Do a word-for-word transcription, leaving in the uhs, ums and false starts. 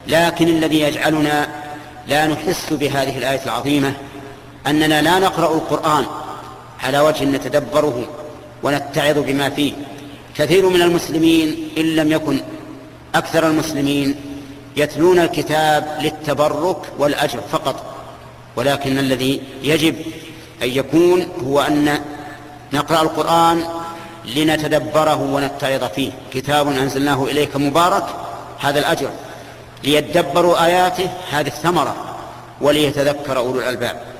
لكن الذي يجعلنا لا نحس بهذه الآية العظيمة أننا لا نقرأ القرآن على وجه نتدبره ونتعظ بما فيه. كثير من المسلمين إن لم يكن أكثر المسلمين يتلون الكتاب للتبرك والأجر فقط، ولكن الذي يجب أن يكون هو أن نقرأ القرآن لنتدبره ونتعظ فيه. كتاب أنزلناه إليك مبارك، هذا الأجر، ليتدبروا آياته، هذه الثمرة، وليتذكر أولو الألباب.